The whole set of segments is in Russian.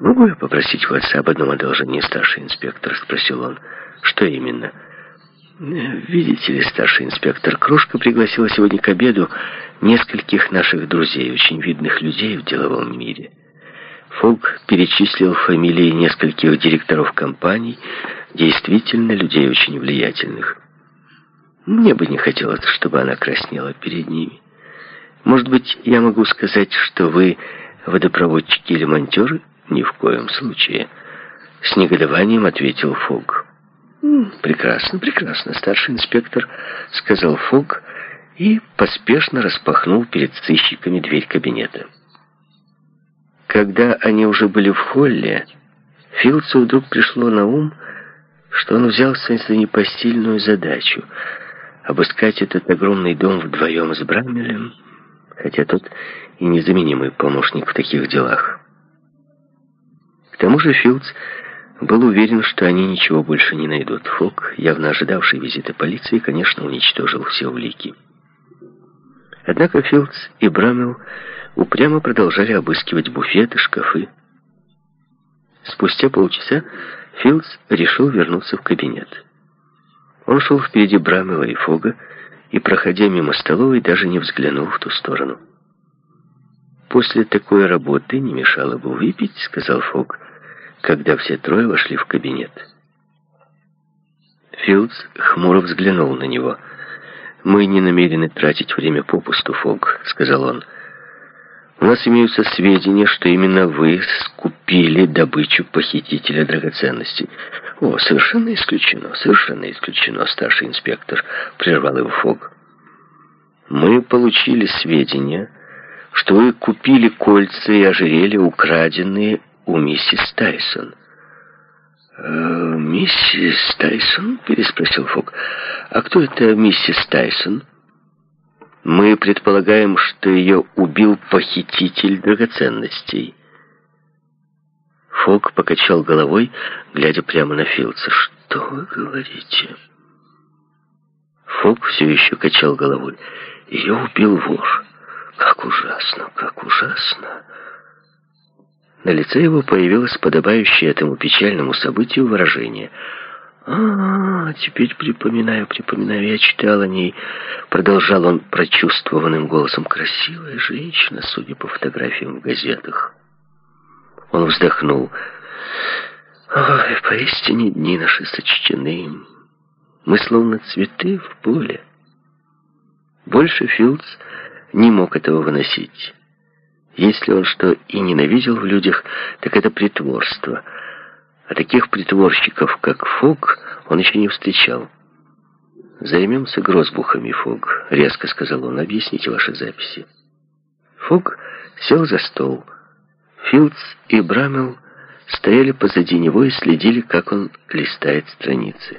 «Могу я попросить вас об одном одолжении, старший инспектор?» — спросил он. «Что именно?» «Видите ли, старший инспектор, Крошка пригласила сегодня к обеду нескольких наших друзей, очень видных людей в деловом мире». Фогг перечислил фамилии нескольких директоров компаний, действительно людей очень влиятельных. Мне бы не хотелось, чтобы она краснела перед ними. Может быть, я могу сказать, что вы водопроводчики или монтёры? Ни в коем случае. С негодованием ответил Фогг. Прекрасно, прекрасно, старший инспектор, сказал Фогг и поспешно распахнул перед сыщиками дверь кабинета. Когда они уже были в холле, Филдсу вдруг пришло на ум, что он взялся за непосильную задачу — обыскать этот огромный дом вдвоем с Браммелем, хотя тот и незаменимый помощник в таких делах. К тому же Филдс был уверен, что они ничего больше не найдут. Фогг, явно ожидавший визита полиции, конечно, уничтожил все улики. Однако Филдс и Браммел упрямо продолжали обыскивать буфеты, шкафы. Спустя полчаса Филдс решил вернуться в кабинет. Он шел впереди Браммела и Фогга и, проходя мимо столовой, даже не взглянул в ту сторону. «После такой работы не мешало бы выпить», — сказал Фогг, когда все трое вошли в кабинет. Филдс хмуро взглянул на него. «Мы не намерены тратить время попусту, Фогг», — сказал он. «У нас имеются сведения, что именно вы скупили добычу похитителя драгоценностей». «О, совершенно исключено, старший инспектор», — прервал его Фогг. «Мы получили сведения, что вы купили кольца и ожерелья, украденные у миссис Тайсон». «Миссис Тайсон?» — переспросил Фогг. «А кто это миссис Тайсон?» «Мы предполагаем, что ее убил похититель драгоценностей». Фогг покачал головой, глядя прямо на Филдса. «Что вы говорите?» Фогг все еще качал головой. «Ее убил вор. Как ужасно, как ужасно!» На лице его появилось подобающее этому печальному событию выражение. Теперь припоминаю, я читал о ней», — продолжал он прочувствованным голосом. «Красивая женщина, судя по фотографиям в газетах». Он вздохнул. «Ой, поистине дни наши сочтены. Мы словно цветы в поле». Больше Филдс не мог этого выносить. Если он что и ненавидел в людях, так это притворство. А таких притворщиков, как Фогг, он еще не встречал. «Займемся грозбухами, Фогг», — резко сказал он. «Объясните ваши записи». Фогг сел за стол. Филдс и Браммел стояли позади него и следили, как он листает страницы.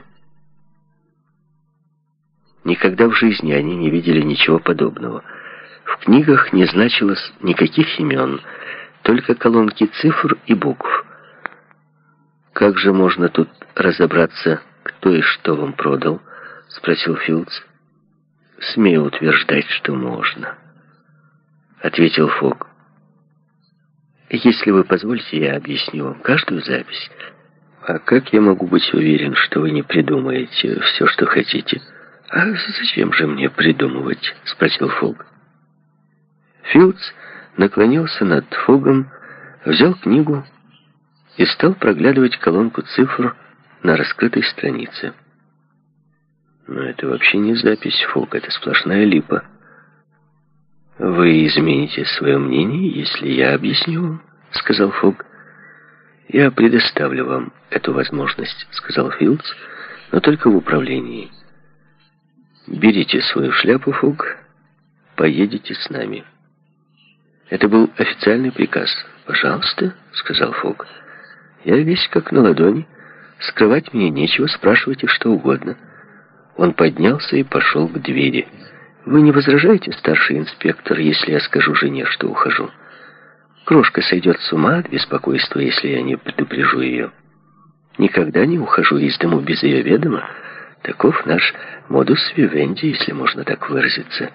Никогда в жизни они не видели ничего подобного. В книгах не значилось никаких имен, только колонки цифр и букв. «Как же можно тут разобраться, кто и что вам продал?» — спросил Филдс. «Смею утверждать, что можно», — ответил Фогг. «Если вы позволите, я объясню вам каждую запись. А как я могу быть уверен, что вы не придумаете все, что хотите?» «А зачем же мне придумывать?» — спросил Фогг. Филдс наклонился над Фоггом, взял книгу и стал проглядывать колонку цифр на раскрытой странице. «Но это вообще не запись, Фогг, это сплошная липа». «Вы измените свое мнение, если я объясню вам», — сказал Фогг. «Я предоставлю вам эту возможность», — сказал Филдс, — «но только в управлении. Берите свою шляпу, Фогг, поедете с нами». Это был официальный приказ. «Пожалуйста», — сказал Фогг. «Я весь как на ладони. Скрывать мне нечего, спрашивайте что угодно». Он поднялся и пошел к двери. «Вы не возражаете, старший инспектор, если я скажу жене, что ухожу? Крошка сойдет с ума от беспокойства, если я не предупрежу ее. Никогда не ухожу из дому без ее ведома. Таков наш модус вивенди, если можно так выразиться».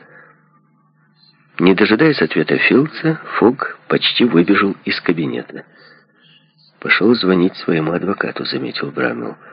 Не дожидаясь ответа Филдса, Фогг почти выбежал из кабинета. «Пошел звонить своему адвокату», — заметил Брамвелл.